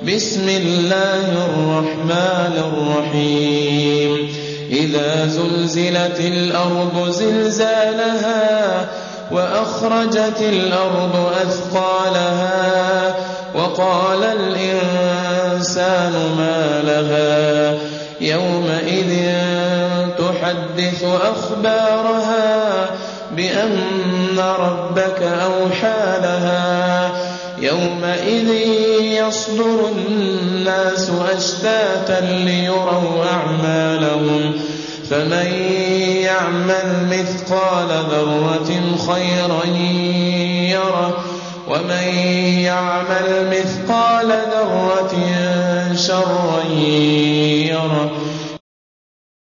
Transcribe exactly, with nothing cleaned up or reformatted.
بسم الله الرحمن الرحيم إذا زلزلت الأرض زلزالها وأخرجت الأرض أثقالها وقال الإنسان ما لها يومئذ تحدث أخبارها بأن ربك أوحى لها يومئذ يصدر الناس أشتاتا ليروا أعمالهم فمن يعمل مثقال ذرة خيرا يره ومن يعمل مثقال ذرة شرا يره